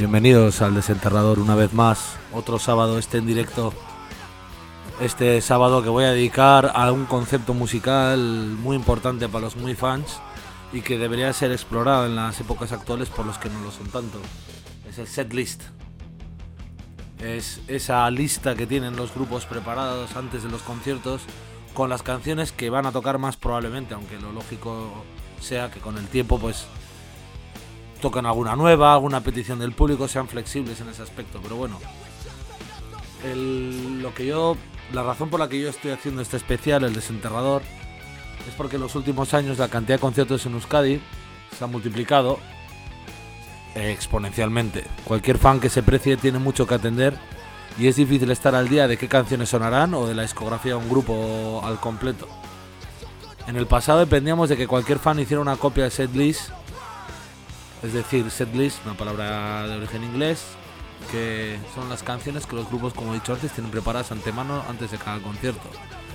Bienvenidos al Desenterrador una vez más, otro sábado en directo. Este sábado que voy a dedicar a un concepto musical muy importante para los muy fans y que debería ser explorado en las épocas actuales por los que no lo son tanto. Es el setlist. Es esa lista que tienen los grupos preparados antes de los conciertos con las canciones que van a tocar más probablemente, aunque lo lógico sea que con el tiempo pues tocan alguna nueva, alguna petición del público, sean flexibles en ese aspecto. Pero bueno, la razón por la que yo estoy haciendo este especial, el Desenterrador, es porque en los últimos años la cantidad de conciertos en Euskadi se ha multiplicado exponencialmente. Cualquier fan que se precie tiene mucho que atender y es difícil estar al día de qué canciones sonarán o de la discografía de un grupo al completo. En el pasado dependíamos de que cualquier fan hiciera una copia de setlist, es decir, setlist, una palabra de origen inglés, que son las canciones que los grupos, como he dicho antes, tienen preparadas antemano antes de cada concierto.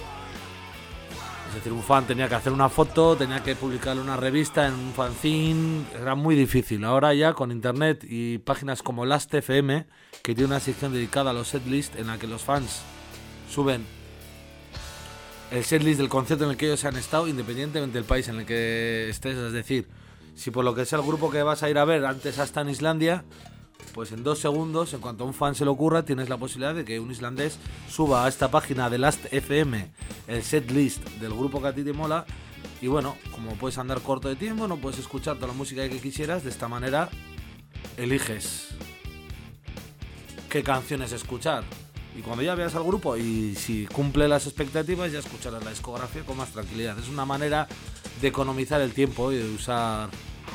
Es decir, un fan tenía que hacer una foto, tenía que publicarle una revista en un fanzine, era muy difícil. Ahora ya con internet y páginas como Last.fm, que tiene una sección dedicada a los setlists en la que los fans suben el setlist del concierto en el que ellos han estado, independientemente del país en el que estés. Es decir, si por lo que sea el grupo que vas a ir a ver antes hasta en Islandia, pues en 2 segundos, en cuanto a un fan se le ocurra, tienes la posibilidad de que un islandés suba a esta página de Last.fm el setlist del grupo que a ti te mola. Y bueno, como puedes andar corto de tiempo, no puedes escuchar toda la música que quisieras, de esta manera eliges qué canciones escuchar. Y cuando ya veas al grupo y si cumple las expectativas, ya escucharás la discografía con más tranquilidad. Es una manera de economizar el tiempo y de usar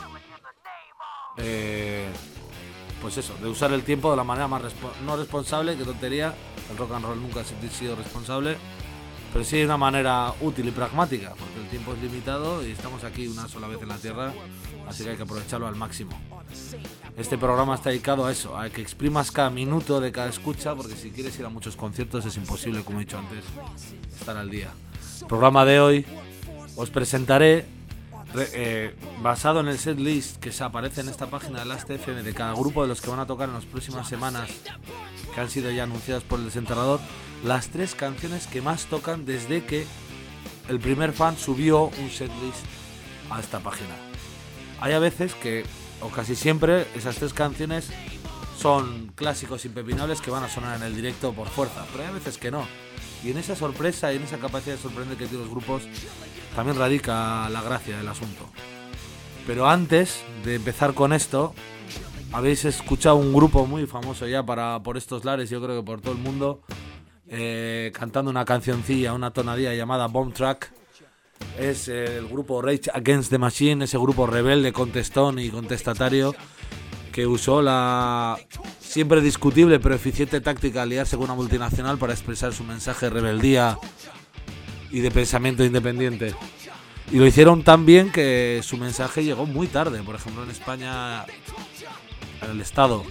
pues eso, de usar el tiempo de la manera más no responsable, que tontería, el rock and roll nunca ha sido responsable, pero sí de una manera útil y pragmática, porque el tiempo es limitado y estamos aquí una sola vez en la Tierra, así que hay que aprovecharlo al máximo. Este programa está dedicado a eso, a que exprimas cada minuto de cada escucha, porque si quieres ir a muchos conciertos es imposible, como he dicho antes, estar al día. El programa de hoy os presentaré basado en el setlist que se aparece en esta página de Last.fm de cada grupo de los que van a tocar en las próximas semanas, que han sido ya anunciadas por el Desenterrador, las 3 canciones que más tocan desde que el primer fan subió un setlist a esta página. Hay a veces que, o casi siempre, esas 3 canciones son clásicos impepinables que van a sonar en el directo por fuerza, pero hay a veces que no. Y en esa sorpresa y en esa capacidad de sorprender que tienen los grupos también radica la gracia del asunto. Pero antes de empezar con esto, habéis escuchado un grupo muy famoso ya por estos lares, yo creo que por todo el mundo, cantando una cancioncilla, una tonadilla llamada Bomb Track. Es el grupo Rage Against the Machine, ese grupo rebelde, contestón y contestatario que usó la siempre discutible pero eficiente táctica de aliarse con una multinacional para expresar su mensaje de rebeldía y de pensamiento independiente. Y lo hicieron tan bien que su mensaje llegó muy tarde. Por ejemplo, en España, el Estado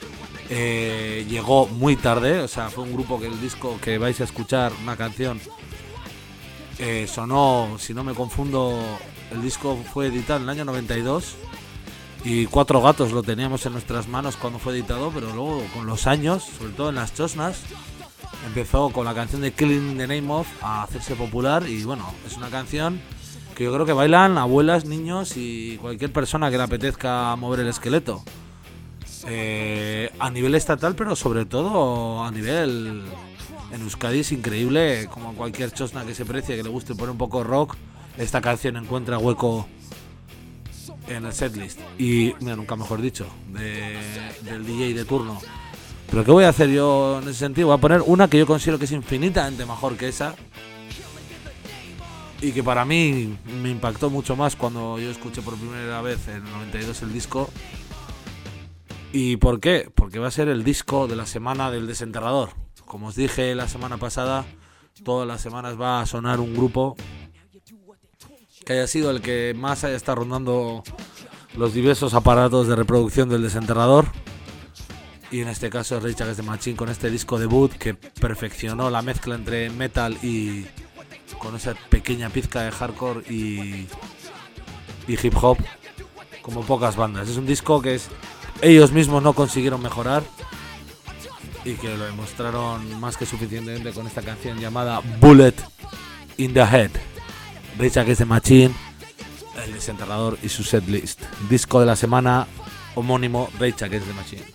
llegó muy tarde. O sea, fue un grupo que el disco que vais a escuchar, una canción, sonó, si no me confundo, el disco fue editado en el año 92 y 4 gatos lo teníamos en nuestras manos cuando fue editado, pero luego con los años, sobre todo en las chosnas, empezó con la canción de Killing the Name Of a hacerse popular. Y bueno, es una canción que yo creo que bailan abuelas, niños y cualquier persona que le apetezca mover el esqueleto, a nivel estatal, pero sobre todo a nivel en Euskadi. Es increíble como cualquier chosna que se precie, que le guste poner un poco de rock, esta canción encuentra hueco en el setlist y, mira, nunca mejor dicho, del DJ de turno. Pero ¿qué voy a hacer yo en ese sentido? Voy a poner una que yo considero que es infinitamente mejor que esa y que para mí me impactó mucho más cuando yo escuché por primera vez en el 92 el disco. ¿Y por qué? Porque va a ser el disco de la semana del Desenterrador. Como os dije la semana pasada, todas las semanas va a sonar un grupo que haya sido el que más haya estado rondando los diversos aparatos de reproducción del Desenterrador. Y en este caso es Rage Against the Machine con este disco debut que perfeccionó la mezcla entre metal y con esa pequeña pizca de hardcore y hip hop como pocas bandas. Es un disco que es ellos mismos no consiguieron mejorar y que lo demostraron más que suficientemente con esta canción llamada Bullet in the Head. Rage Against the Machine, El Desenterrador y su setlist. Disco de la semana homónimo, Rage Against the Machine.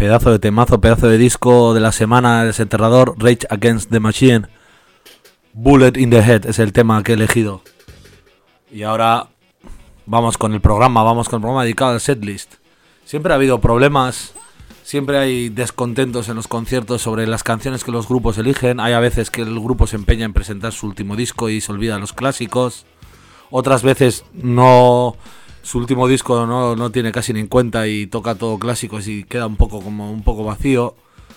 Pedazo de temazo, pedazo de disco de la semana, Desenterrador, Rage Against the Machine. Bullet in the Head es el tema que he elegido. Y ahora vamos con el programa dedicado al setlist. Siempre ha habido problemas, siempre hay descontentos en los conciertos sobre las canciones que los grupos eligen. Hay a veces que el grupo se empeña en presentar su último disco y se olvida los clásicos. Otras veces no, su último disco no tiene casi ni en cuenta y toca todo clásicos y queda un poco vacío.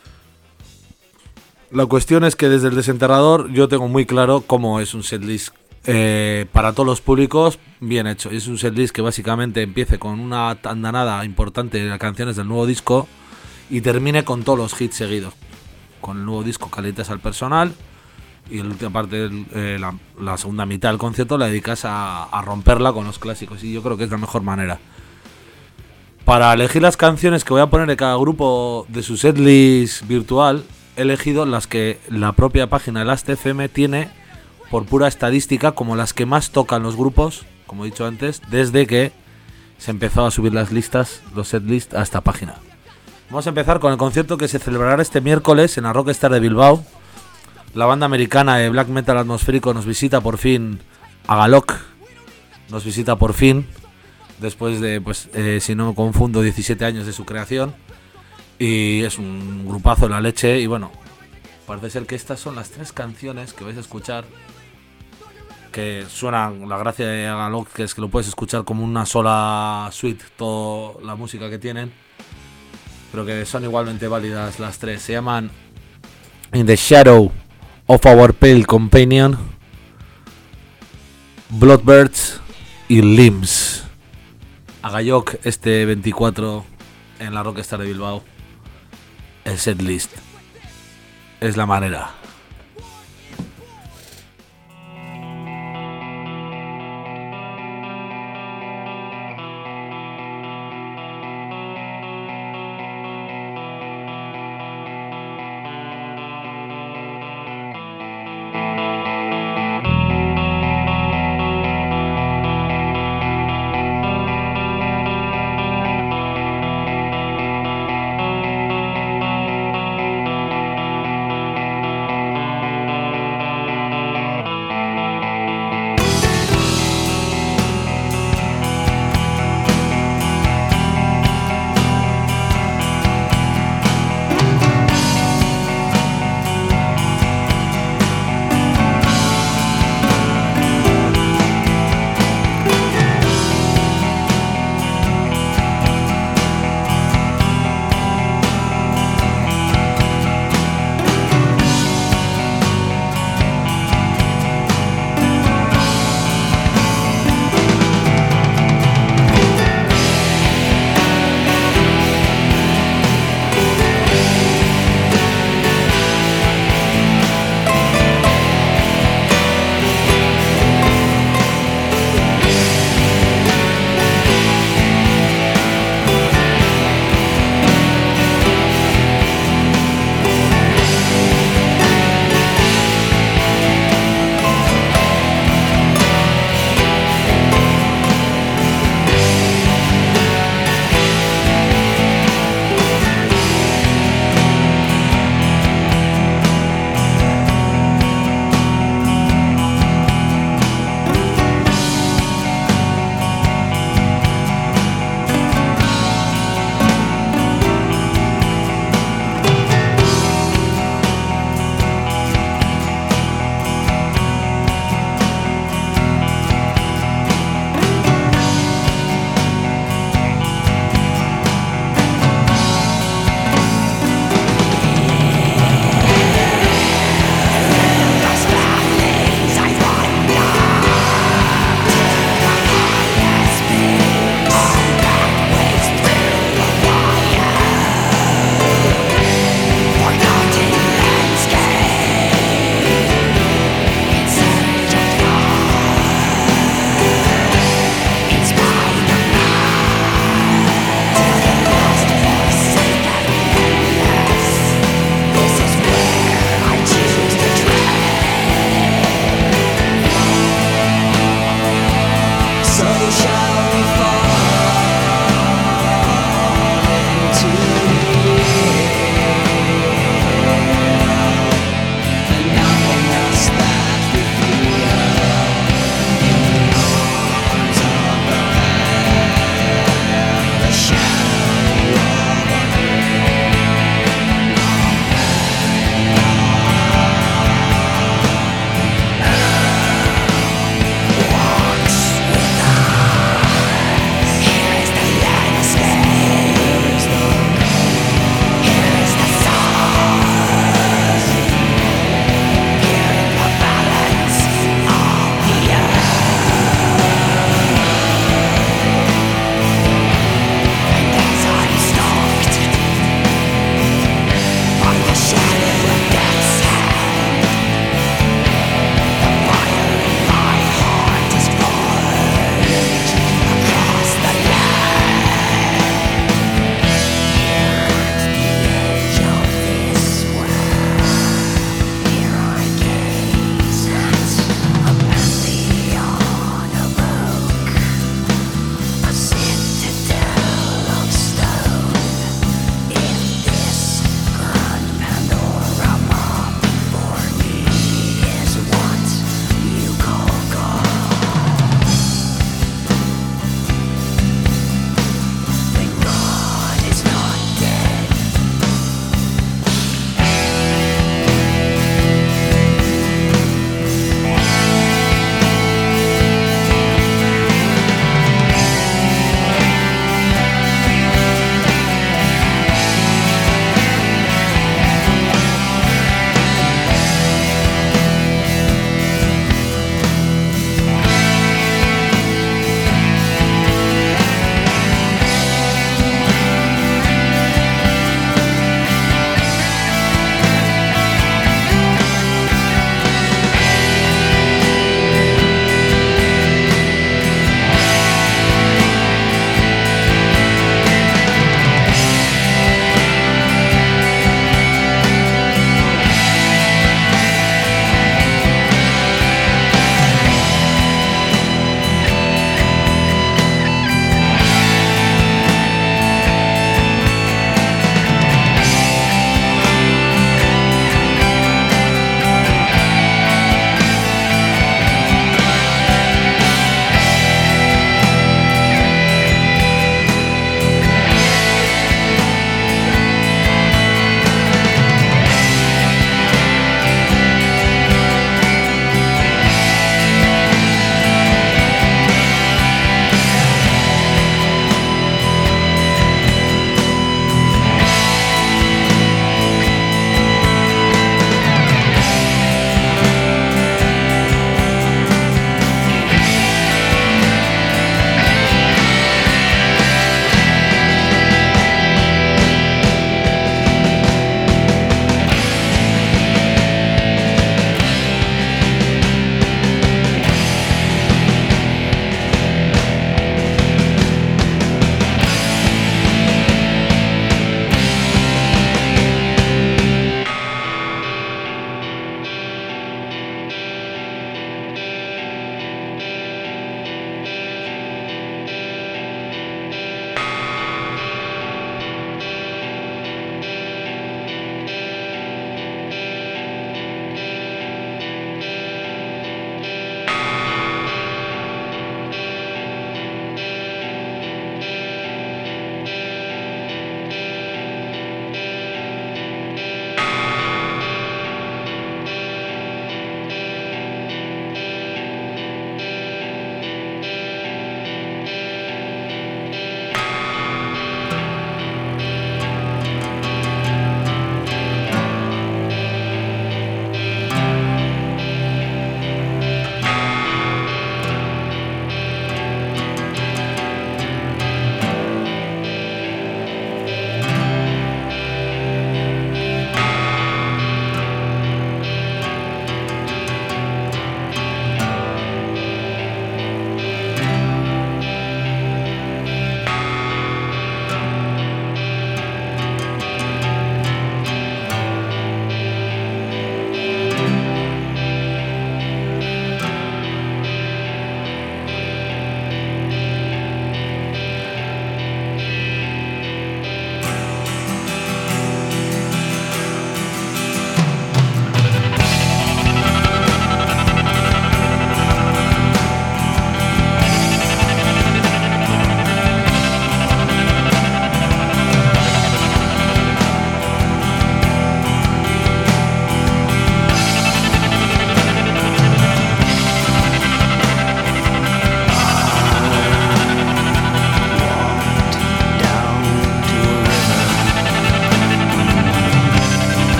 La cuestión es que desde el Desenterrador yo tengo muy claro cómo es un setlist para todos los públicos bien hecho. Es un setlist que básicamente empiece con una andanada importante de canciones del nuevo disco y termine con todos los hits seguidos. Con el nuevo disco calientas al personal y la última parte, la segunda mitad del concierto la dedicas a romperla con los clásicos, y yo creo que es la mejor manera. Para elegir las canciones que voy a poner de cada grupo de su setlist virtual, he elegido las que la propia página de Last.fm tiene por pura estadística como las que más tocan los grupos, como he dicho antes, desde que se empezó a subir las listas, los setlists a esta página. Vamos a empezar con el concierto que se celebrará este miércoles en la Rockstar de Bilbao. La banda americana de black metal atmosférico nos visita por fin, Agalok nos visita por fin, después de, si no me confundo, 17 años de su creación. Y es un grupazo de la leche. Y bueno, parece ser que estas son las 3 canciones que vais a escuchar, que suenan. La gracia de Agalok que es que lo puedes escuchar como una sola suite, toda la música que tienen, pero que son igualmente válidas las 3. Se llaman In the Shadow of Our Pale Companion, Bloodbirds y Limbs. Agalok este 24 en la Rockstar de Bilbao. El setlist es la manera.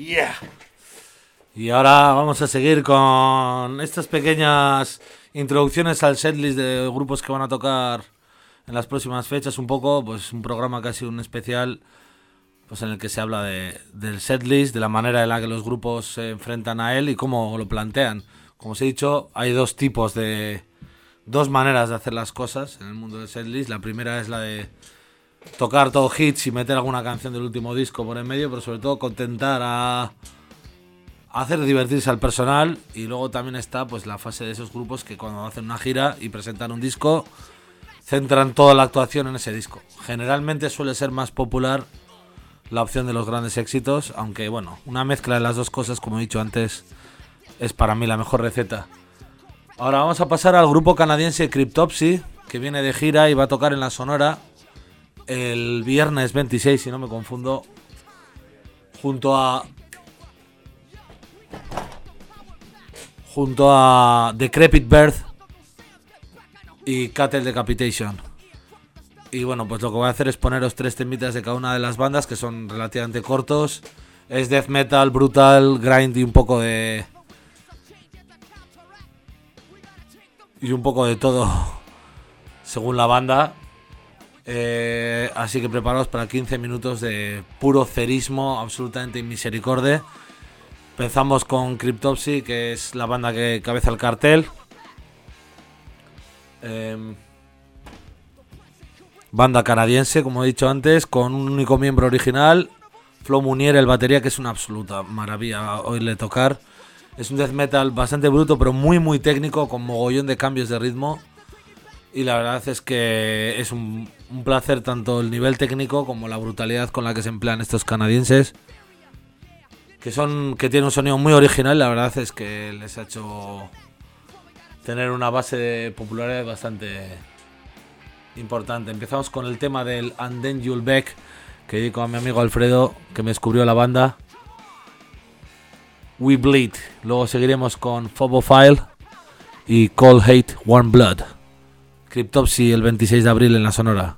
Yeah. Y ahora vamos a seguir con estas pequeñas introducciones al setlist de grupos que van a tocar en las próximas fechas. Un poco, pues un programa casi un especial, pues en el que se habla del setlist, de la manera en la que los grupos se enfrentan a él y cómo lo plantean. Como os he dicho, hay dos maneras de hacer las cosas en el mundo del setlist. La primera es la de tocar todo hits y meter alguna canción del último disco por en medio, pero sobre todo contentar a hacer divertirse al personal. Y luego también está pues la fase de esos grupos que cuando hacen una gira y presentan un disco, centran toda la actuación en ese disco. Generalmente suele ser más popular la opción de los grandes éxitos, aunque bueno, una mezcla de las dos cosas, como he dicho antes, es para mí la mejor receta. Ahora vamos a pasar al grupo canadiense Cryptopsy, que viene de gira y va a tocar en la Sonora el viernes 26, si no me confundo, junto a Decrepit Birth y Cattle Decapitation. Y bueno, pues lo que voy a hacer es poneros 3 temitas de cada una de las bandas, que son relativamente cortos. Es death metal, brutal, grind y un poco de todo según la banda. Así que preparaos para 15 minutos de puro cerismo, absolutamente inmisericorde. Empezamos con Cryptopsy, que es la banda que cabeza el cartel. Banda canadiense, como he dicho antes, con un único miembro original, Flo Munier, el batería, que es una absoluta maravilla oírle tocar. Es un death metal bastante bruto, pero muy muy técnico, con mogollón de cambios de ritmo. Y la verdad es que es un placer tanto el nivel técnico como la brutalidad con la que se emplean estos canadienses, que tienen un sonido muy original. La verdad es que les ha hecho tener una base de popularidad bastante importante. Empezamos con el tema del And Then You'll Back, que dedico a mi amigo Alfredo, que me descubrió la banda. We Bleed. Luego seguiremos con Phobophile y Cold Hate Warm Blood. Cryptopsy el 26 de abril en la Sonora.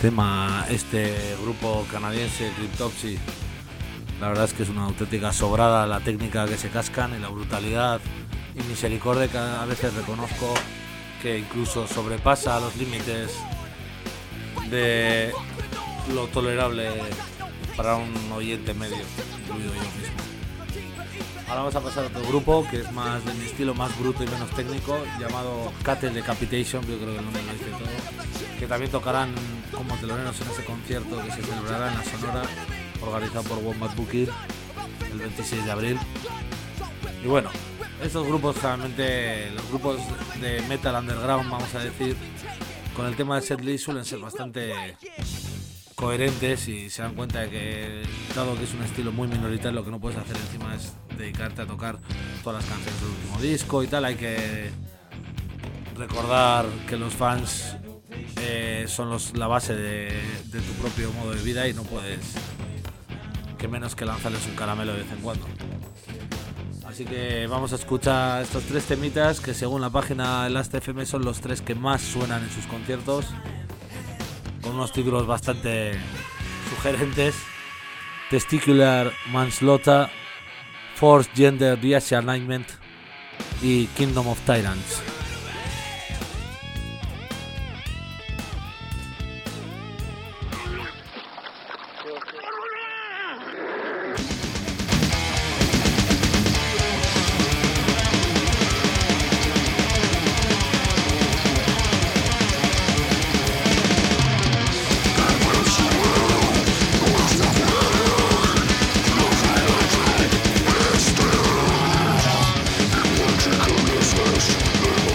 tema este grupo canadiense Cryptopsy. La verdad es que es una auténtica sobrada la técnica que se cascan y la brutalidad y misericordia que a veces reconozco que incluso sobrepasa los límites de lo tolerable para un oyente medio, incluido yo mismo. Ahora vamos a pasar a otro grupo que es más de mi estilo, más bruto y menos técnico, llamado Cattle Decapitation, yo creo que el nombre lo dice todo, que también tocarán como teloneros en ese concierto que se celebrará en la Sonora, organizado por Wombat Booking el 26 de abril. Y bueno, estos grupos realmente, los grupos de metal underground, vamos a decir, con el tema de setlist suelen ser bastante coherentes y se dan cuenta de que, dado que es un estilo muy minoritario, lo que no puedes hacer encima es dedicarte a tocar todas las canciones del último disco y tal. Hay que recordar que los fans son la base de tu propio modo de vida y no puedes que menos que lanzarles un caramelo de vez en cuando. Así que vamos a escuchar estos 3 temitas que según la página Last.fm son los 3 que más suenan en sus conciertos, con unos títulos bastante sugerentes: Testicular Manslaughter, Forced Gender Reassignment y Kingdom of Tyrants. This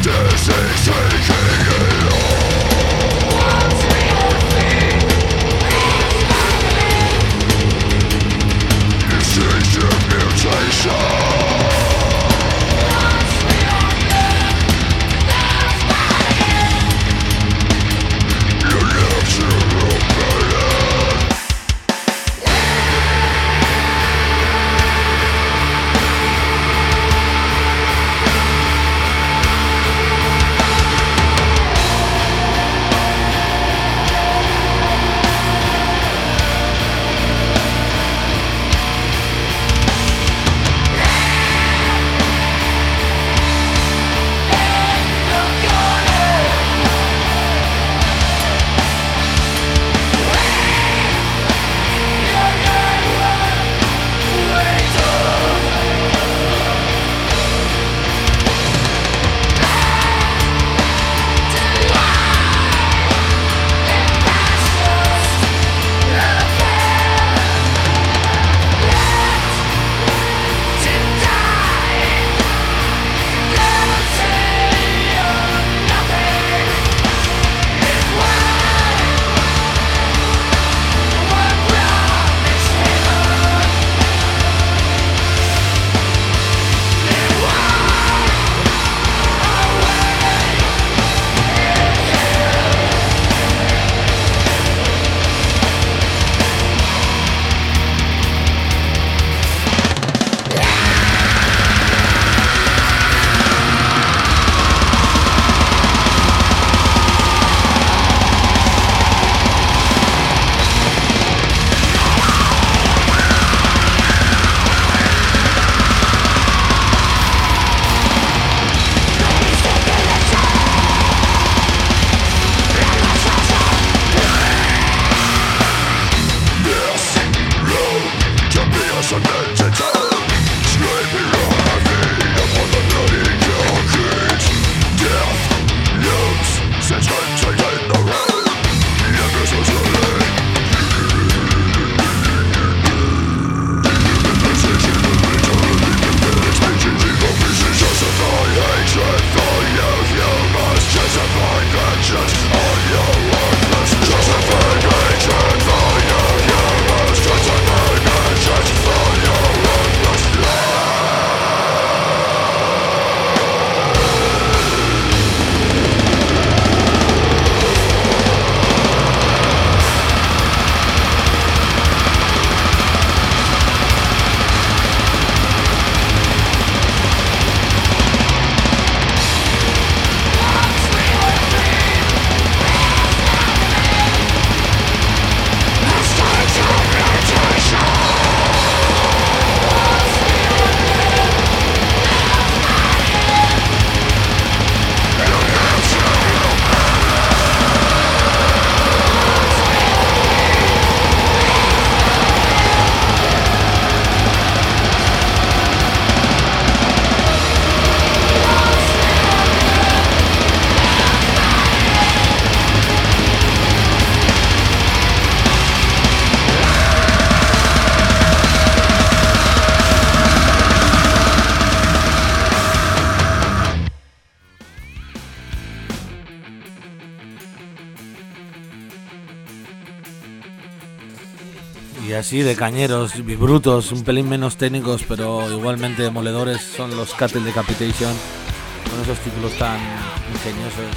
Y así de cañeros y brutos, un pelín menos técnicos, pero igualmente demoledores, son los Cattle Decapitation, con esos títulos tan ingeniosos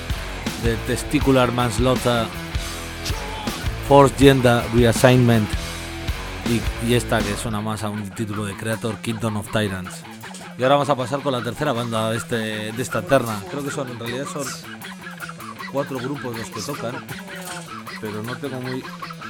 de Testicular Manslaughter, Forced Gender Reassignment y esta que suena más a un título de Creator, Kingdom of Tyrants. Y ahora vamos a pasar con la tercera banda de esta terna. Creo que en realidad son 4 grupos los que tocan, pero no tengo muy...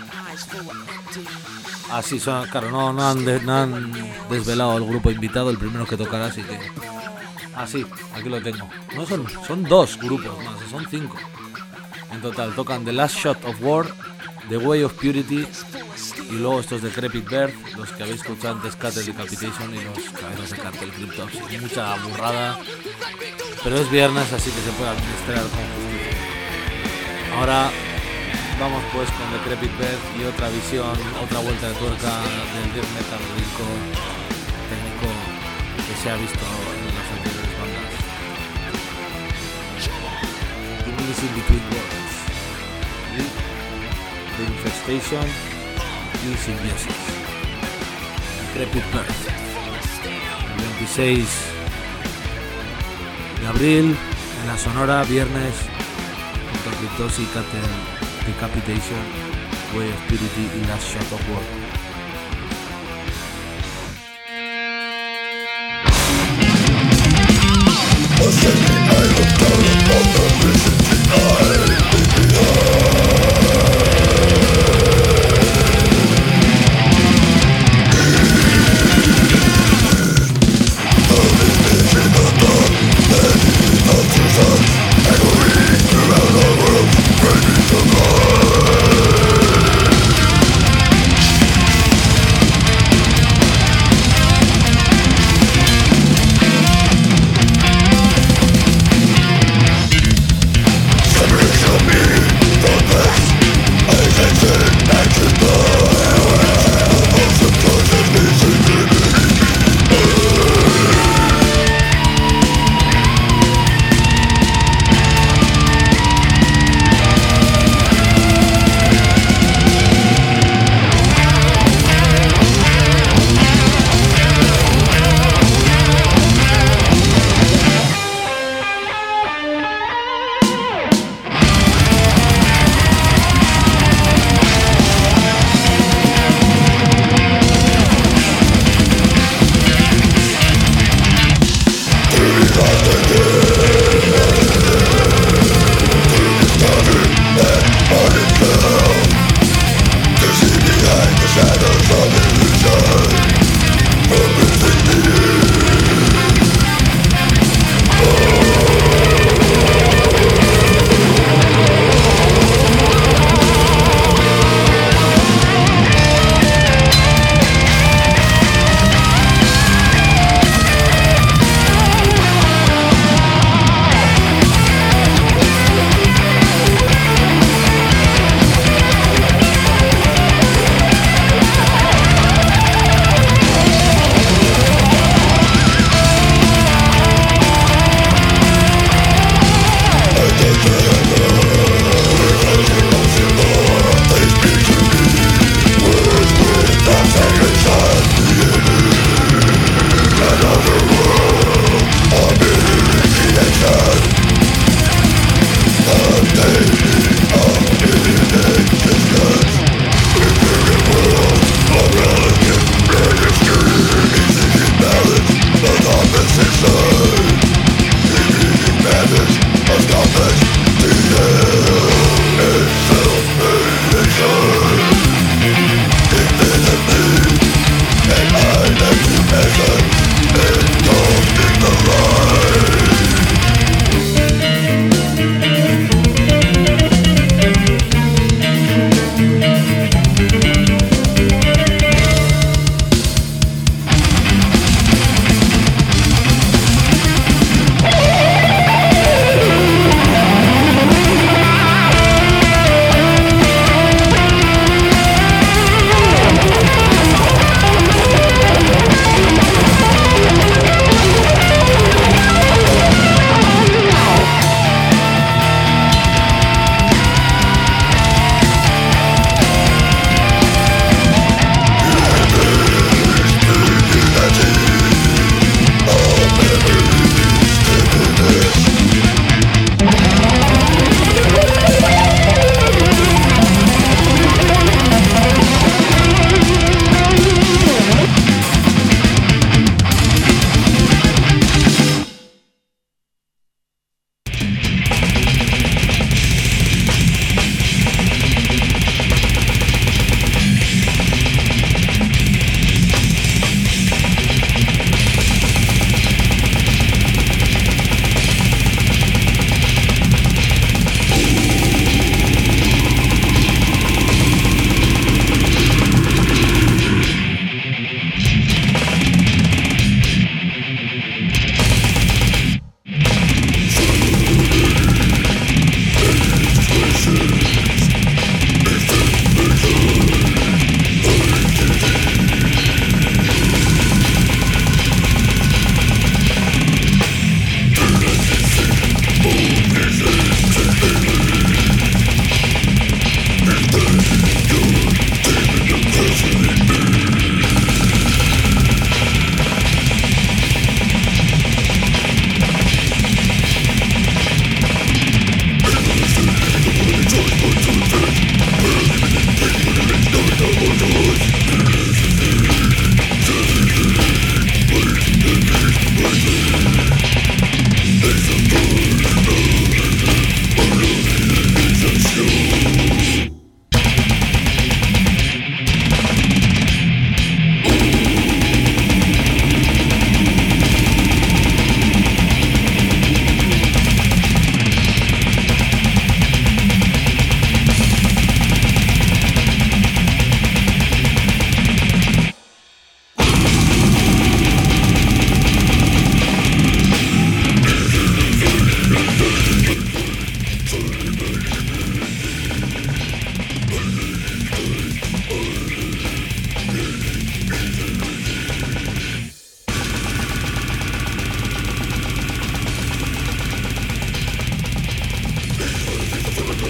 Así son, claro, no han desvelado el grupo invitado, el primero que tocará, así que... Así, aquí lo tengo. No son 2 grupos más, son 5. En total, tocan The Last Shot of War, The Way of Purity, y luego estos Decrepit Birth, los que habéis escuchado antes, Cattle Decapitation y los cabezas de cartel Cryptops. Mucha burrada, pero es viernes, así que se puede administrar con justicia. Ahora vamos pues con Decrepit Birth y otra visión, otra vuelta de tuerca del death metal rico, técnico que se ha visto en las anteriores bandas. Missing Between Worlds y The Infestation y Symbiosis. Decrepit Birth. El 26 de abril en la Sonora, viernes, junto a Cryptosis, Decapitation, Way of Purity y Last Shot of War.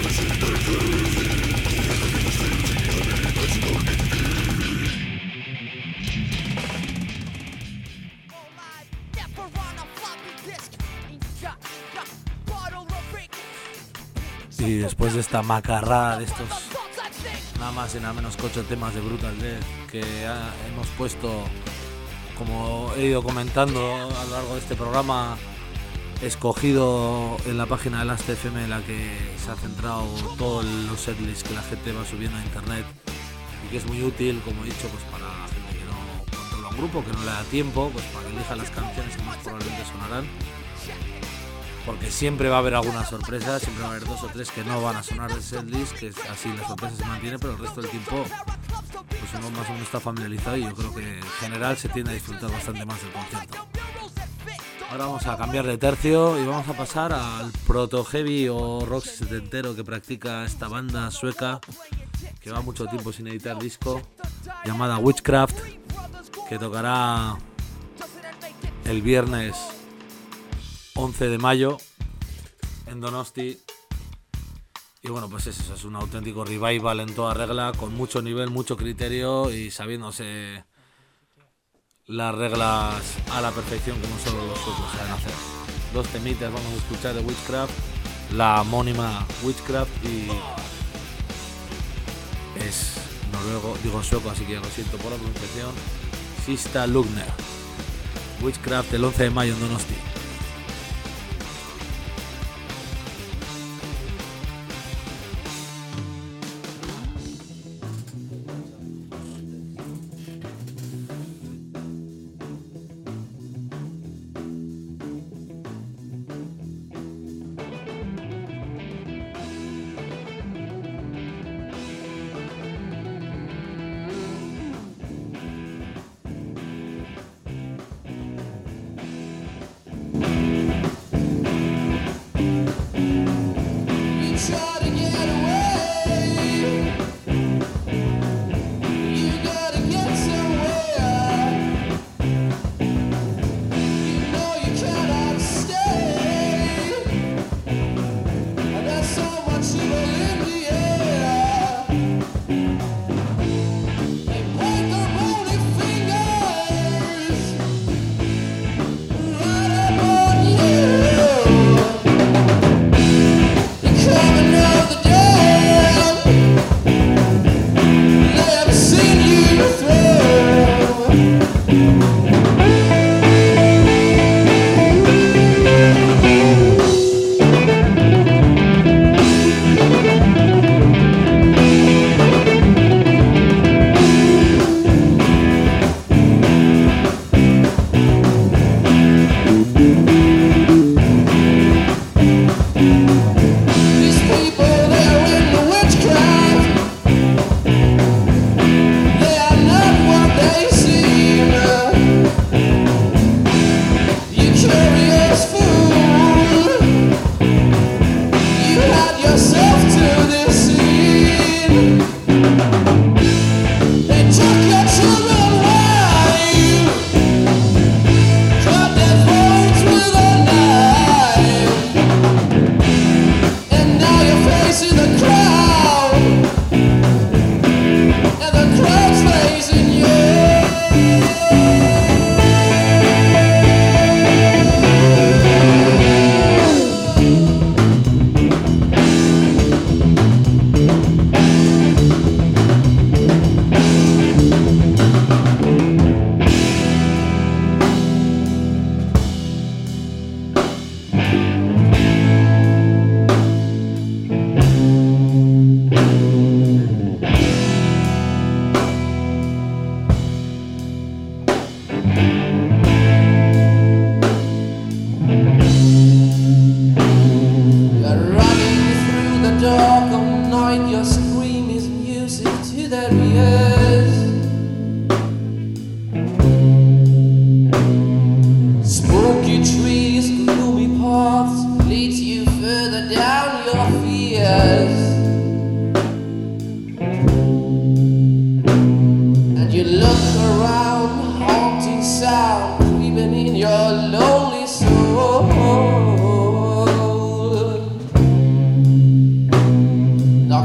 Y después de esta macarrada de estos nada más y nada menos que 8 temas de Brutal Death que hemos puesto, como he ido comentando a lo largo de este programa, escogido en la página de Last.fm en la que se ha centrado todos los setlists que la gente va subiendo a internet y que es muy útil, como he dicho, pues para la gente que no controla un grupo, que no le da tiempo, pues para que elija las canciones que más probablemente sonarán. Porque siempre va a haber alguna sorpresa, siempre va a haber 2 o 3 que no van a sonar de setlist, que así la sorpresa se mantiene, pero el resto del tiempo pues uno más o menos está familiarizado y yo creo que en general se tiende a disfrutar bastante más del concierto. Ahora vamos a cambiar de tercio y vamos a pasar al proto heavy o rock setentero que practica esta banda sueca que va mucho tiempo sin editar disco, llamada Witchcraft, que tocará el viernes 11 de mayo en Donosti. Y bueno, pues eso es un auténtico revival en toda regla, con mucho nivel, mucho criterio y sabiéndose las reglas a la perfección como solo los suecos saben hacer. 2 temitas vamos a escuchar de Witchcraft, la homónima Witchcraft, y es noruego, digo sueco, así que lo siento por la pronunciación. Sista Lugner, Witchcraft, el 11 de mayo en Donosti.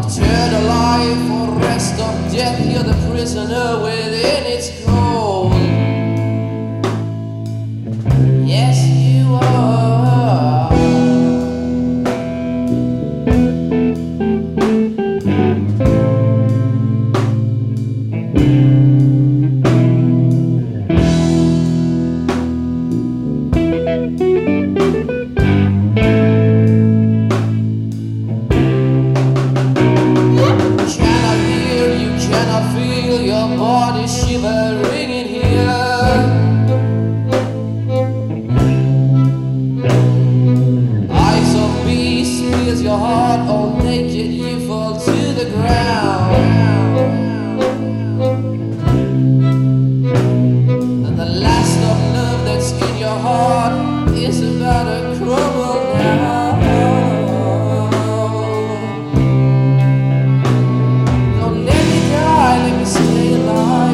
Turn alive or rest of death, you're the prisoner within its cold. Yes, you are. Shivering in here, eyes of beast pierce your heart, all naked you fall to the ground, and the last of love that's in your heart is about to crumble now. Don't let me die, let me stay alive.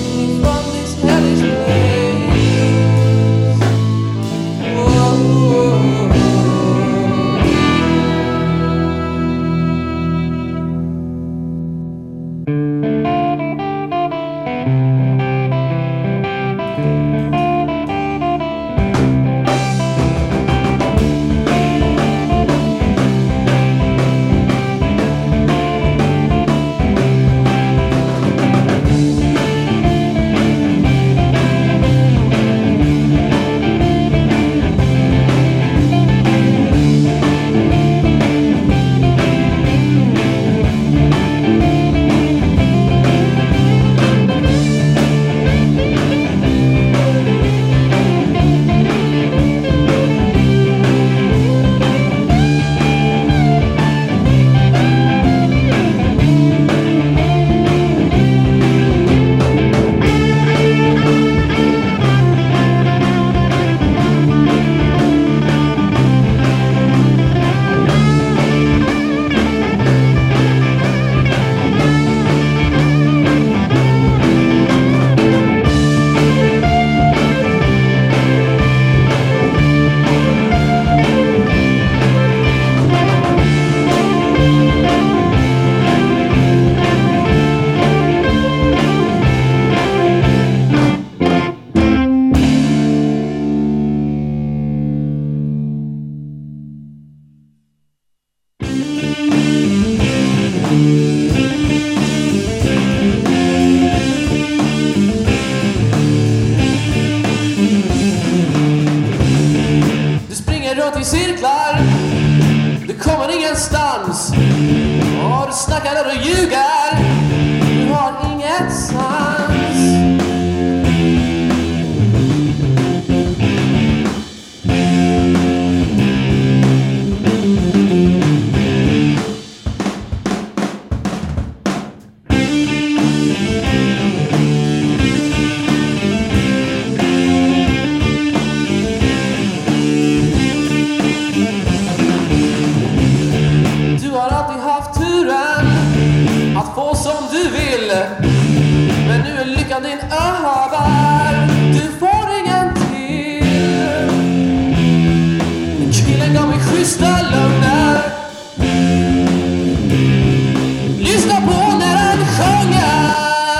I cirklar, du kommer ingenstans. Och du snackar och du ljuger, du har inget sans. Få som du vill, men nu är lyckan din över. Du får ingenting. Killen gav mig schyssta lögner. Lyssna på när han sjunger.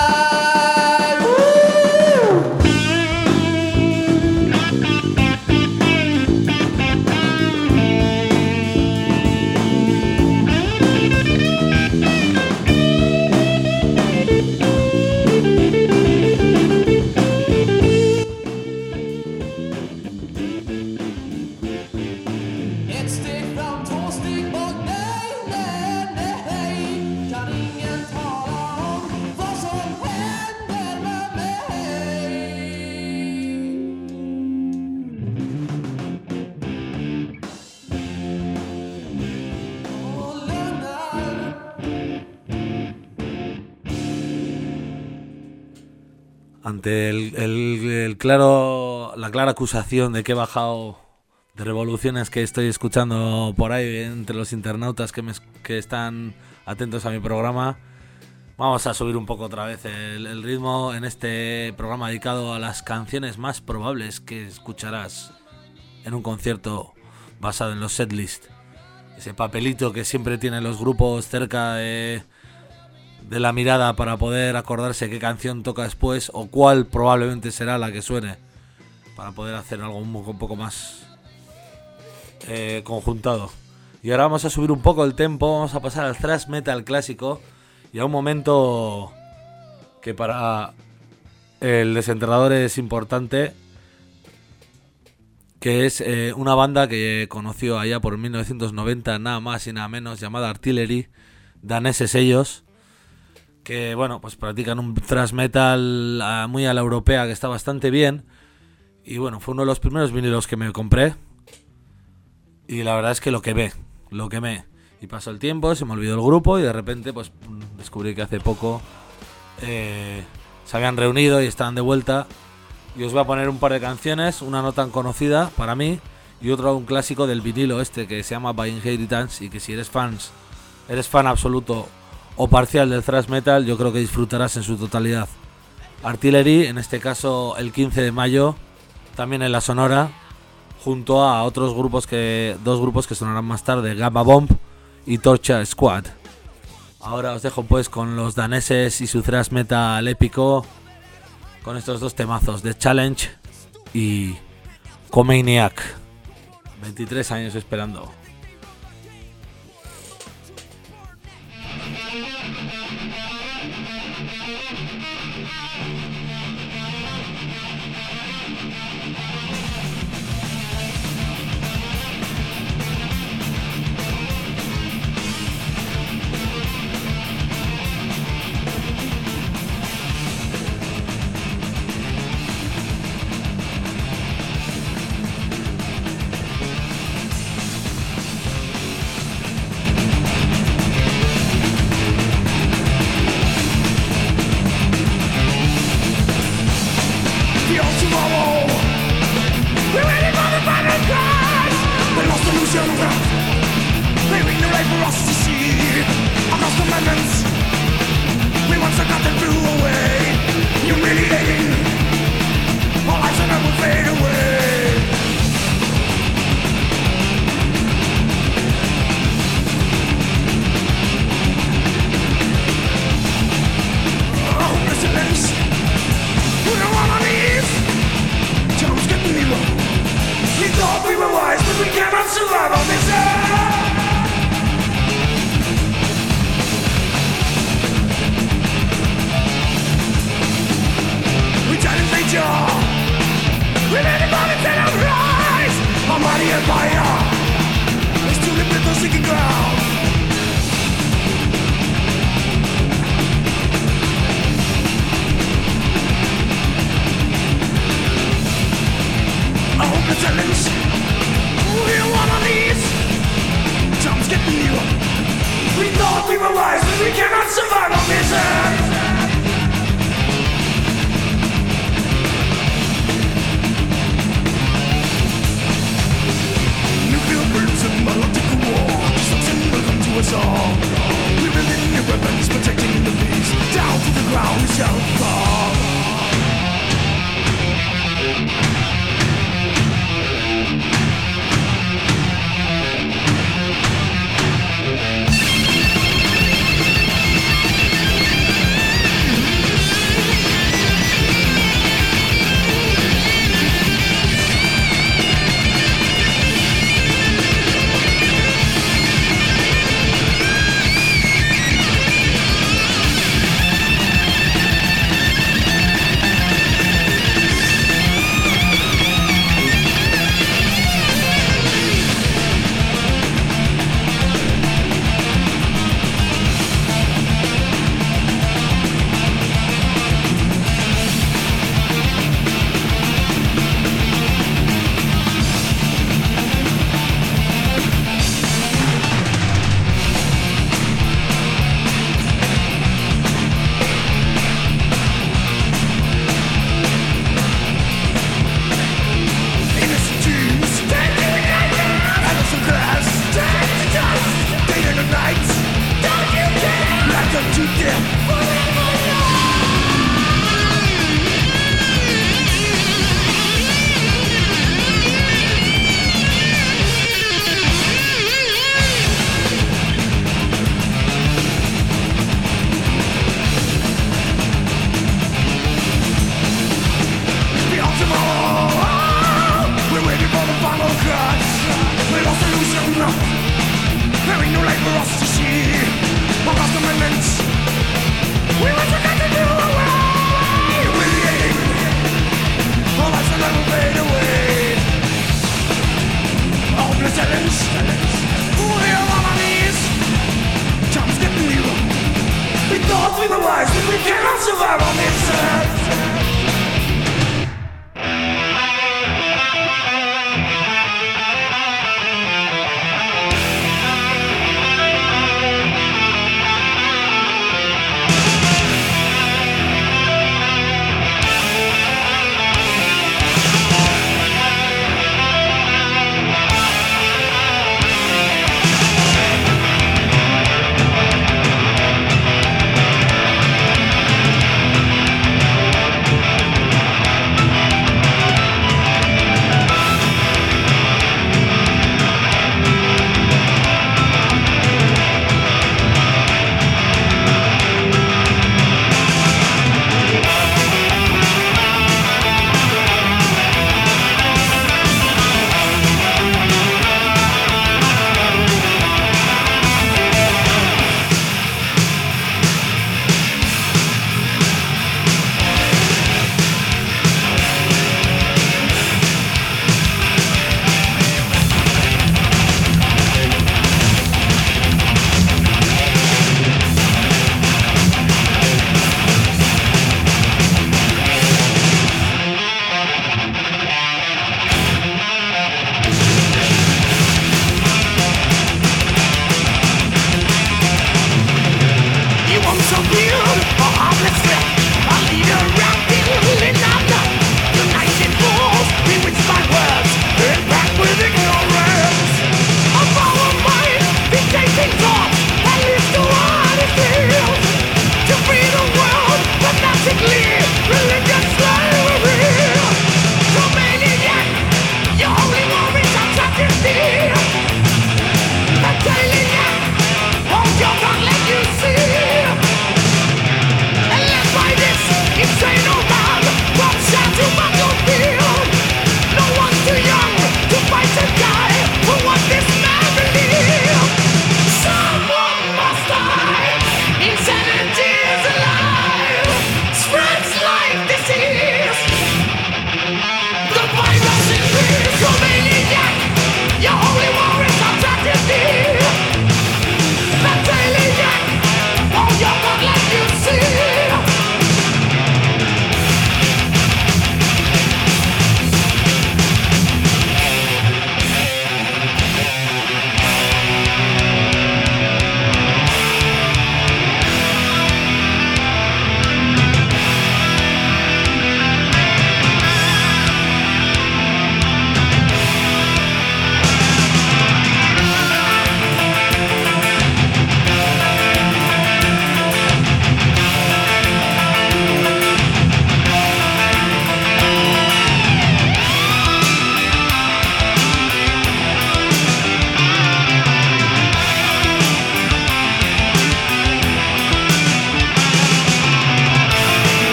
Ante la clara acusación de que he bajado de revoluciones que estoy escuchando por ahí entre los internautas que están atentos a mi programa, vamos a subir un poco otra vez el ritmo en este programa dedicado a las canciones más probables que escucharás en un concierto basado en los setlists. ese papelito que siempre tienen los grupos cerca de la mirada para poder acordarse qué canción toca después o cuál probablemente será la que suene, para poder hacer algo un poco más conjuntado. Y ahora vamos a subir un poco el tempo, vamos a pasar al thrash metal clásico y a un momento que para el Desenterrador es importante, que es una banda que conoció allá por 1990, nada más y nada menos, llamada Artillery, daneses ellos, que bueno, pues practican un thrash metal muy a la europea, que está bastante bien. Y bueno, fue uno de los primeros vinilos que me compré, y la verdad es que lo quemé. Y pasó el tiempo, se me olvidó el grupo y de repente pues descubrí que hace poco se habían reunido y estaban de vuelta. Y os voy a poner un par de canciones, una no tan conocida para mí y otra un clásico del vinilo que se llama By Inheritance, y que si eres fan absoluto o parcial del thrash metal, yo creo que disfrutarás en su totalidad. Artillery, en este caso el 15 de mayo, también en la Sonora, junto a dos grupos que sonarán más tarde, Gamma Bomb y Torture Squad. Ahora os dejo pues con los daneses y su thrash metal épico, con estos dos temazos, The Challenge y Comaniac. 23 años esperando.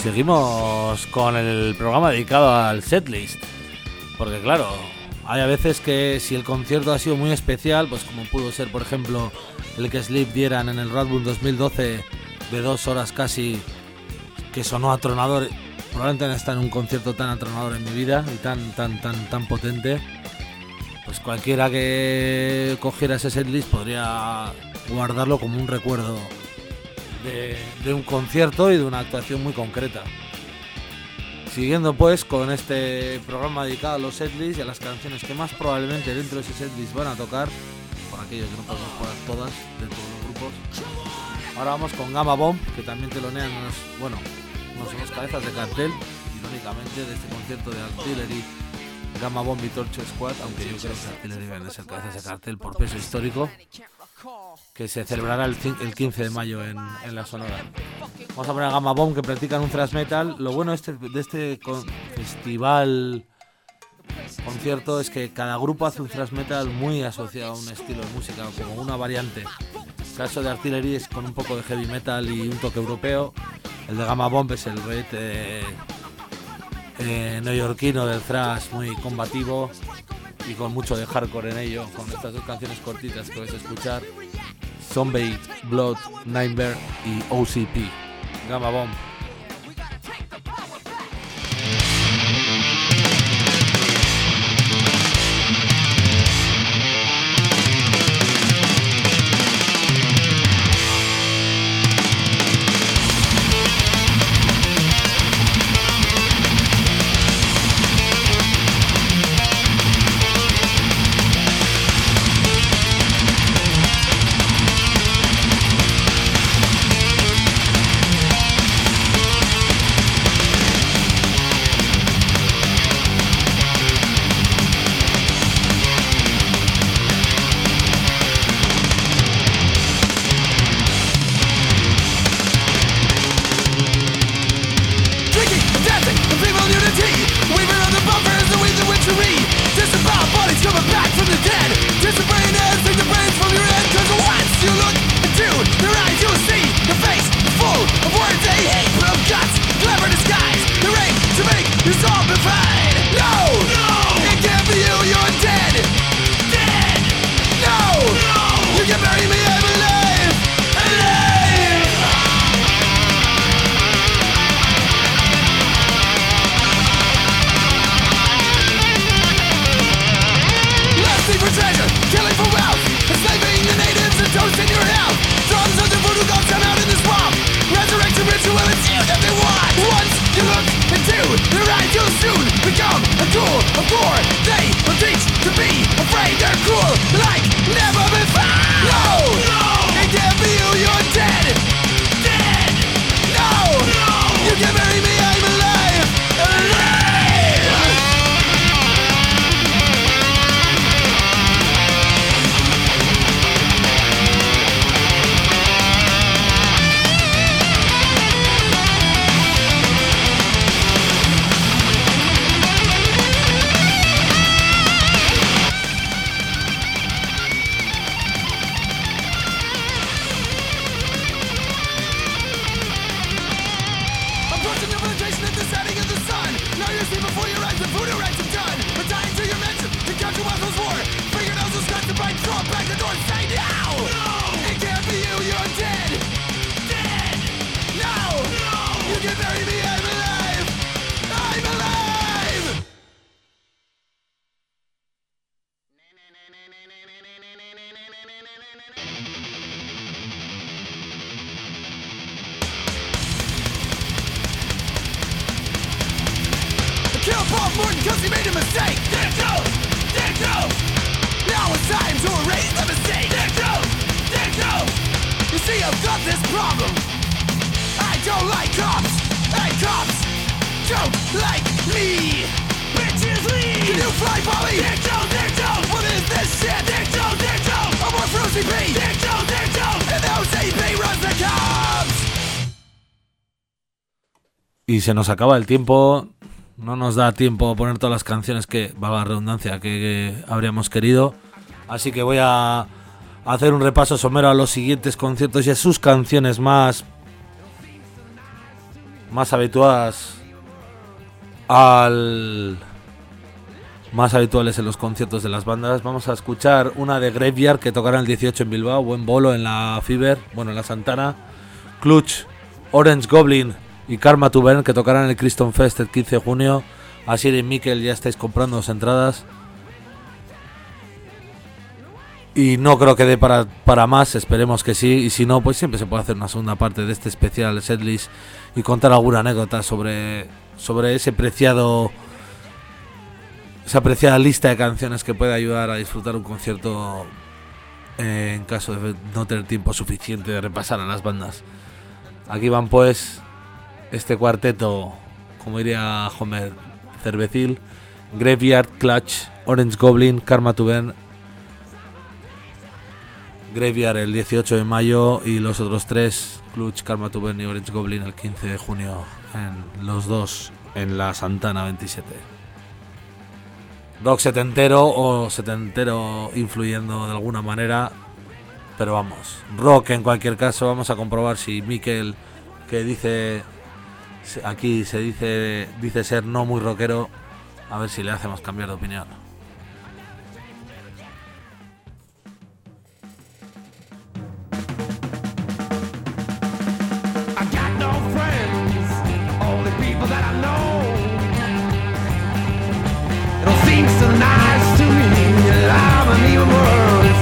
seguimos con el programa dedicado al setlist. Porque claro, hay a veces que si el concierto ha sido muy especial, pues como pudo ser por ejemplo el que Sleep dieran en el Radboud 2012 de 2 horas casi, que sonó atronador. Probablemente no está en un concierto tan atronador en mi vida y tan potente. Pues cualquiera que cogiera ese setlist podría guardarlo como un recuerdo de un concierto y de una actuación muy concreta. Siguiendo pues con este programa dedicado a los setlists y a las canciones que más probablemente dentro de ese setlist van a tocar, por aquello que no podemos poner todas dentro de los grupos. Ahora vamos con Gamma Bomb, que también telonean unos cabezas de cartel, irónicamente, de este concierto de Artillery, Gamma Bomb y Torture Squad, aunque yo creo que Artillery van a ser cabezas de cartel por peso histórico, que se celebrará el 15 de mayo en la Sonora. Vamos a poner a Gamma Bomb, que practican un thrash metal. Lo bueno de este festival concierto es que cada grupo hace un thrash metal muy asociado a un estilo de música, como una variante. El caso de Artillery es con un poco de heavy metal y un toque europeo. El de Gamma Bomb es el rollete neoyorquino del thrash, muy combativo y con mucho de hardcore en ello, con estas dos canciones cortitas que vais a escuchar: Zombie Blood, Nightmare y OCP. Gamma Bomb. Y se nos acaba el tiempo, no nos da tiempo a poner todas las canciones que, valga la redundancia, que habríamos querido. Así que voy a hacer un repaso somero a los siguientes conciertos y a sus canciones más más habituales en los conciertos de las bandas. Vamos a escuchar una de Graveyard que tocará el 18 en Bilbao, buen bolo en la Fever, bueno, en la Santana. Clutch, Orange Goblin y Karma to Burn que tocarán en el Criston Fest el 15 de junio. Asier y Mikel, ya estáis comprando las entradas. Y no creo que dé para más, esperemos que sí. Y si no, pues siempre se puede hacer una segunda parte de este especial setlist y contar alguna anécdota sobre esa apreciada lista de canciones que puede ayudar a disfrutar un concierto en caso de no tener tiempo suficiente de repasar a las bandas. Aquí van pues este cuarteto, como diría Homer Cervecil: Graveyard, Clutch, Orange Goblin, Karma to Burn. Graveyard el 18 de mayo y los otros tres, Clutch, Karma to Burn y Orange Goblin, el 15 de junio, en los dos en la Santana 27. Rock setentero o setentero influyendo de alguna manera, pero vamos, rock en cualquier caso. Vamos a comprobar si Mikel, que dice aquí dice ser no muy rockero, a ver si le hacemos cambiar de opinión. Seems so nice to me, alive and even worse.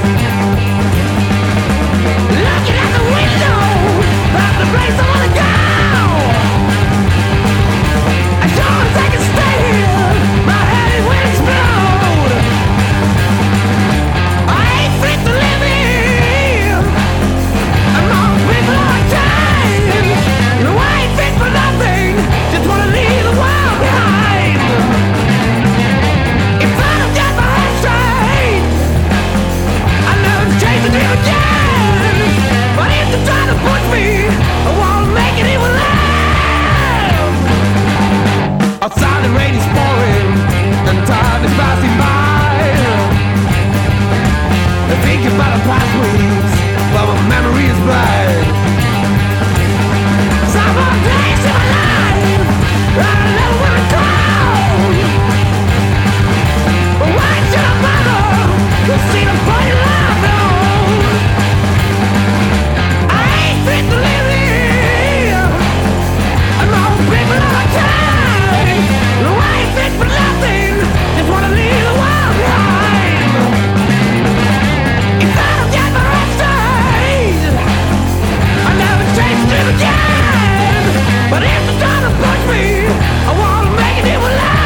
Looking at the window of the place I wanna go. As long as I can stay here, my head it will explode. I ain't fit to live here. I'm all people all the time. No, I ain't fit for nothing. Just wanna leave the world behind. If I don't get my head straight, I never change the dream again. But if they try to push me, I won't make it even laugh. Outside the rain is pouring, and time is passing by. I think about the past weeks, but my memory is blank. Some more days in my life, I never wanna call. But why should I bother to see the funny life on? I ain't fit to live here. I'm all people all the time. No, I ain't fit for nothing. Just wanna leave the world behind. If I don't get my head straight, I never change the dream again. But if they're trying to push me, I wanna make it even live.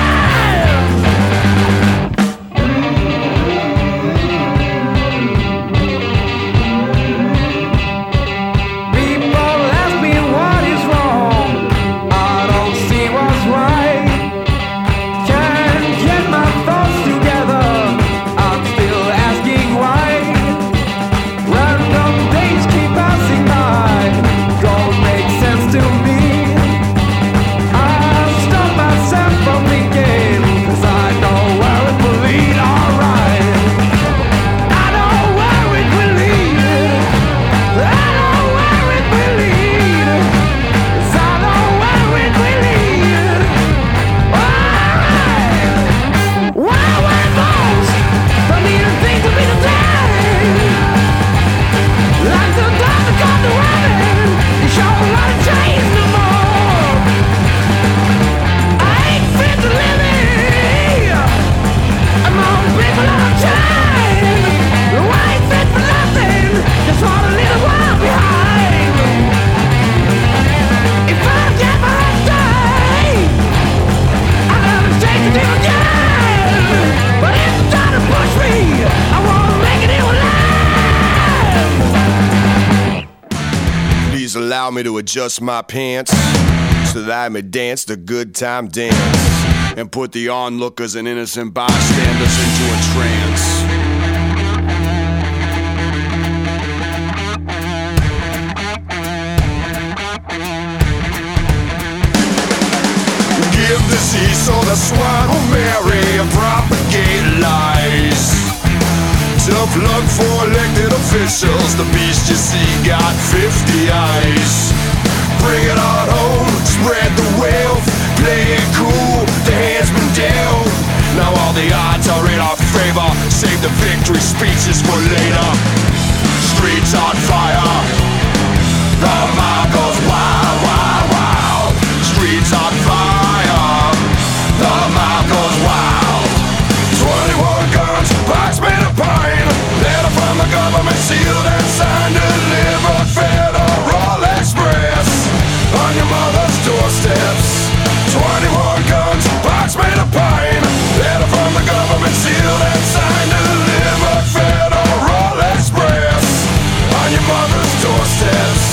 People ask me what is wrong. I don't see what's right. Can't get my thoughts together. I'm still asking why. Random days keep passing by. Don't make sense to me. I stop myself from thinking, 'cause I know where it will lead, alright. I know where it will lead. I know where it will lead. 'Cause I know where it will lead. Alright. Where it goes, don't need a thing to be the same. Like the dog that got the rabbit, you show a lot of change no more. I ain't fit to live here. I'm on people all the time. No, I ain't fit for nothing. Just wanna leave the world behind. If I don't get my head straight, I never change the dream again. But if they try to push me, I wanna make it even live. Please allow me to adjust my pants so that I may dance the good time dance and put the onlookers and innocent bystanders into a trance. Give the cease or the swine will marry and propagate lies. Tough luck for elected officials. The beast you see got 50 eyes. bring it on home, spread the wealth, play it cool, the hand's been dealt. Now all the odds are in our favor, save the victory speeches for later. Streets on fire, the mob goes wild, wild, wild. Streets on fire, the mob goes wild. 21 guns, box made of pine, letter from the government sealed and signed, delivered Federal Express on your mother's doorsteps. 21 guns, box made of pine, letter from the government sealed and signed, delivered Federal Express on your mother's doorsteps.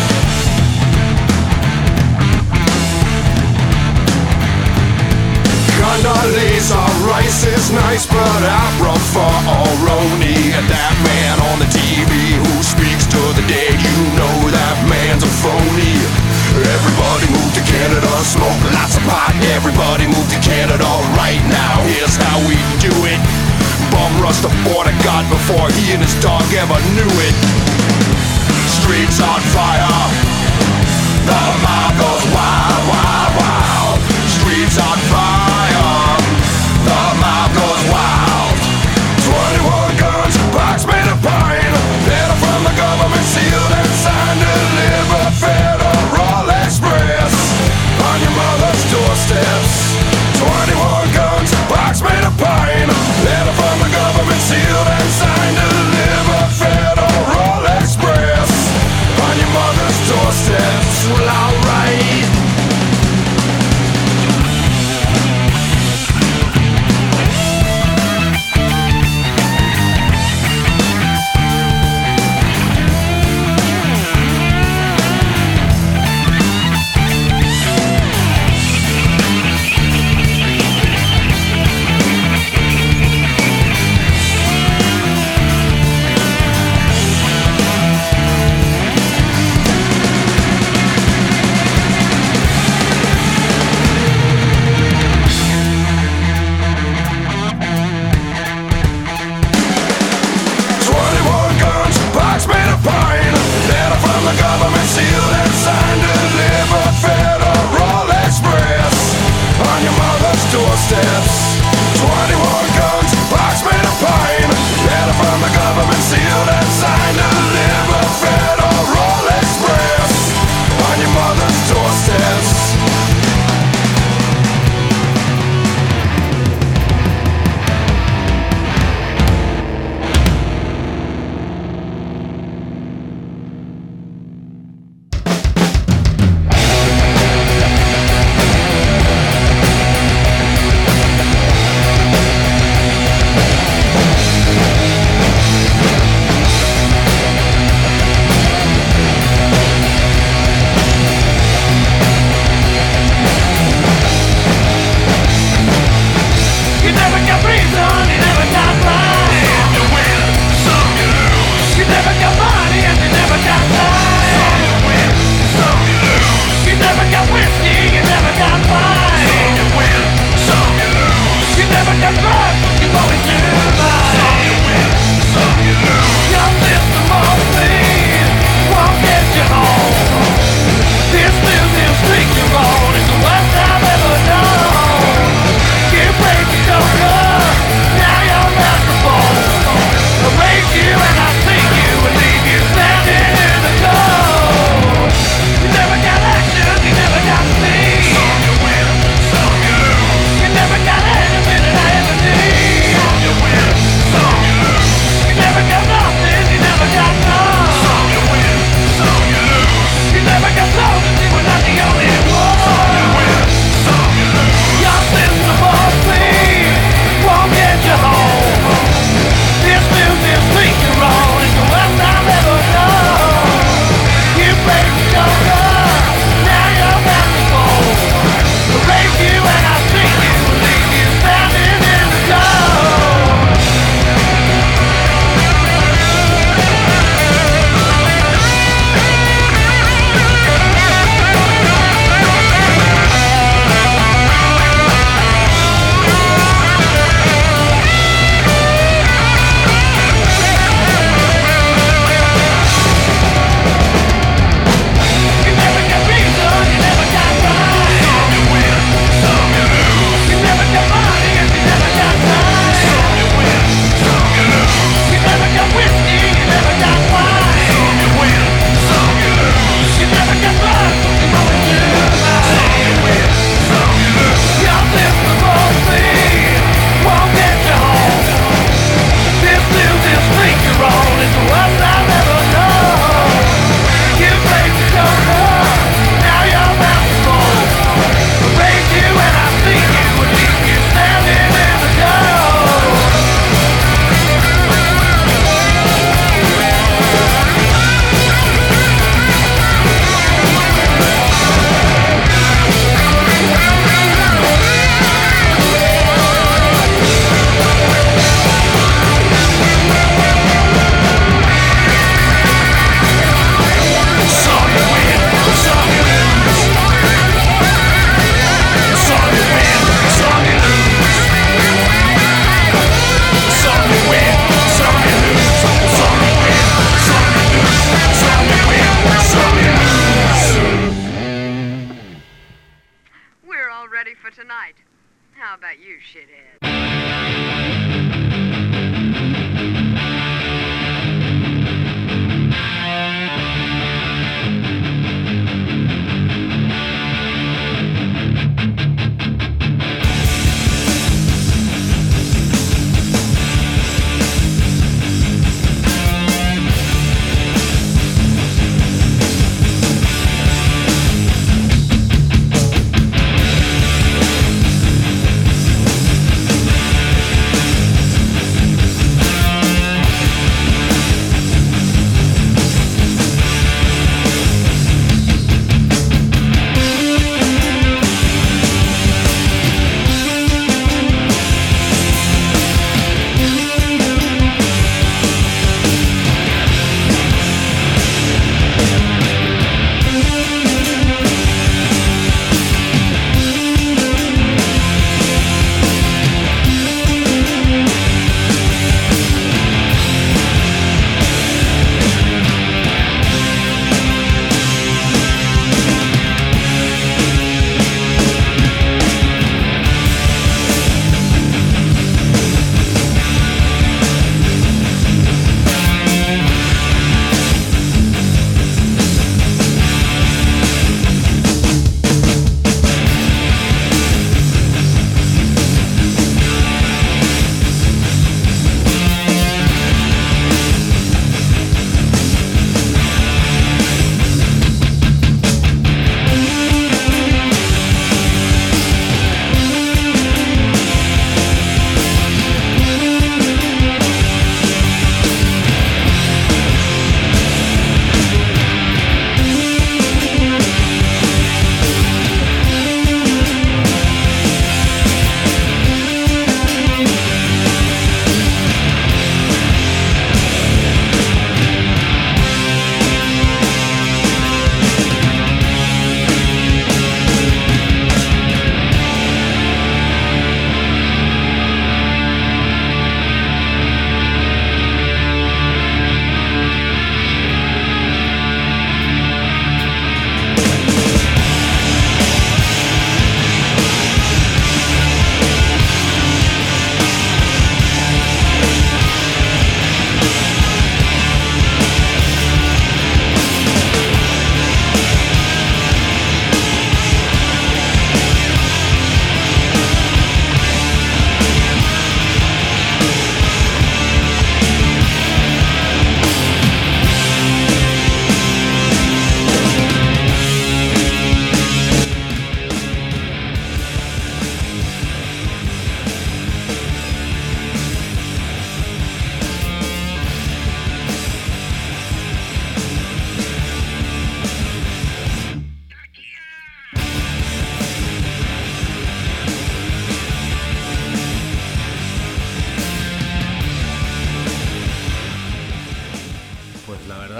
Condoleezza Rice is nice, but I prefer Aroni. And that man on the TV who speaks to the dead, you know that man's a phony. Everybody move to Canada, smoke lots of pot. Everybody move to Canada right now. Here's how we do it. Bum rush the border guard before he and his dog ever knew it. Streets on fire, the mob goes wild, wild, wild. Streets on fire, the mob goes wild. 21 guns, box made of pine, letter from the government sealed and signed, delivered Federal Express on your mother's doorsteps. 21 guns, box made of pine, letter from the government sealed and signed, delivered Federal Express on your mother's doorsteps. Well, alright.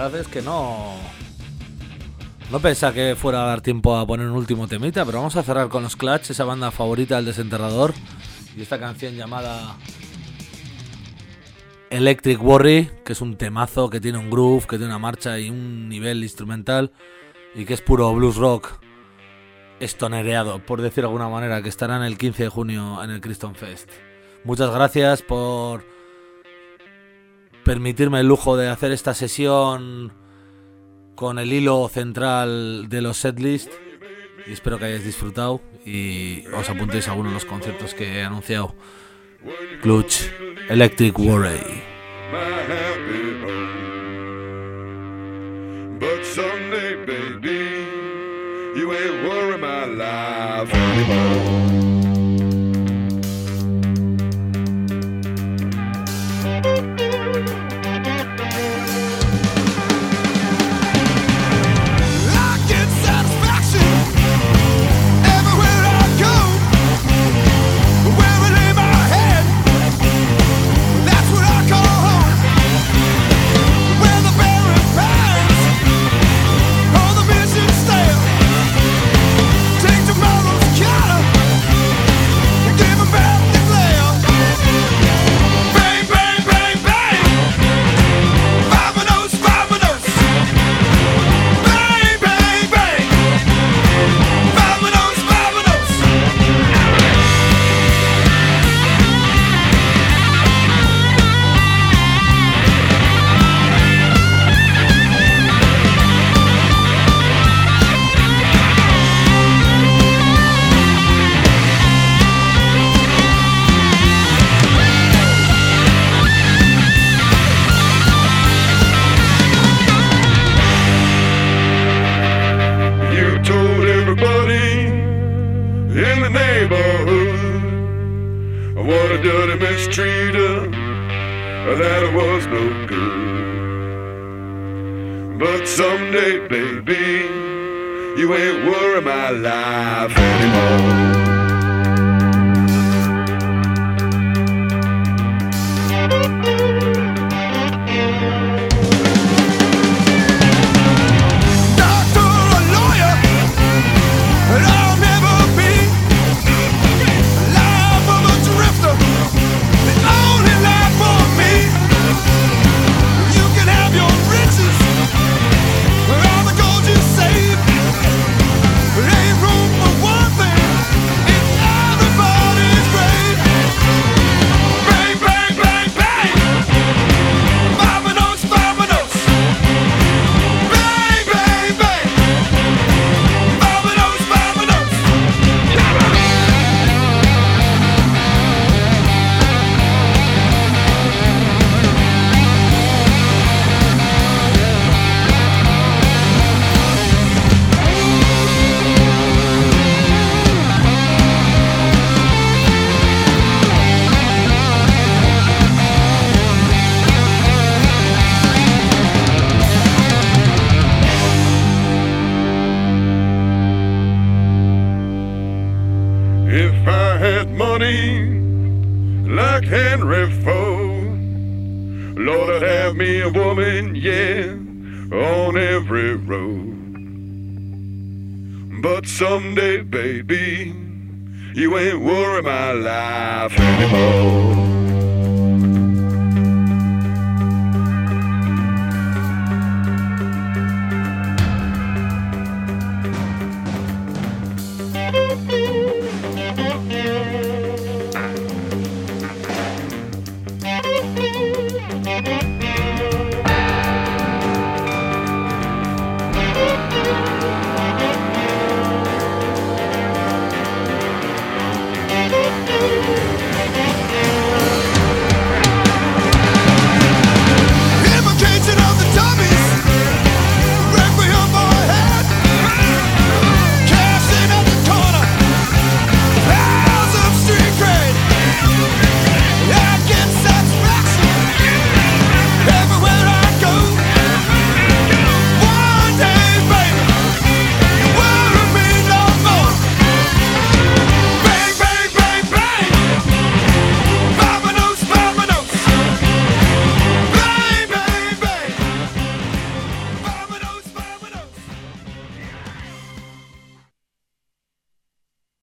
verdad es que no pensaba que fuera a dar tiempo a poner un último temita, pero vamos a cerrar con los Clutch, esa banda favorita del Desenterrador, y esta canción llamada Electric Worry, que es un temazo, que tiene un groove, que tiene una marcha y un nivel instrumental, y que es puro blues rock estonereado, por decir de alguna manera, que estarán el 15 de junio en el Criston Fest. Muchas gracias por permitirme el lujo de hacer esta sesión con el hilo central de los setlist, y espero que hayáis disfrutado y os apuntéis a alguno de los conciertos que he anunciado. Clutch, Electric Worry. My happy home. But someday, baby, you ain't worry my life anymore. I get satisfaction everywhere I go. Where I lay my head, that's what I call home. Where the barren pines, all the mission stale. Take tomorrow's cattle and give them back the glare. Bang, bang, bang, bang. Vamonos, vamonos. Bang, bang, bang. Vamonos, vamonos. You told everybody in the neighborhood what a dirty mistreater, that it was no good. But someday, baby, you ain't worry my life anymore. Doctor or lawyer, and I'll never be life of a drifter, the only life for me. You can have your riches, all the gold you save. There ain't room for one thing in everybody's grave. Bang, bang, bang, bang. Vamonos, vamonos. Bang, bang, bang. Vamonos, vamonos. If I had money like Henry Ford, Lord, I'd have me a woman, yeah, on every road. But someday, baby, you ain't worry my life anymore.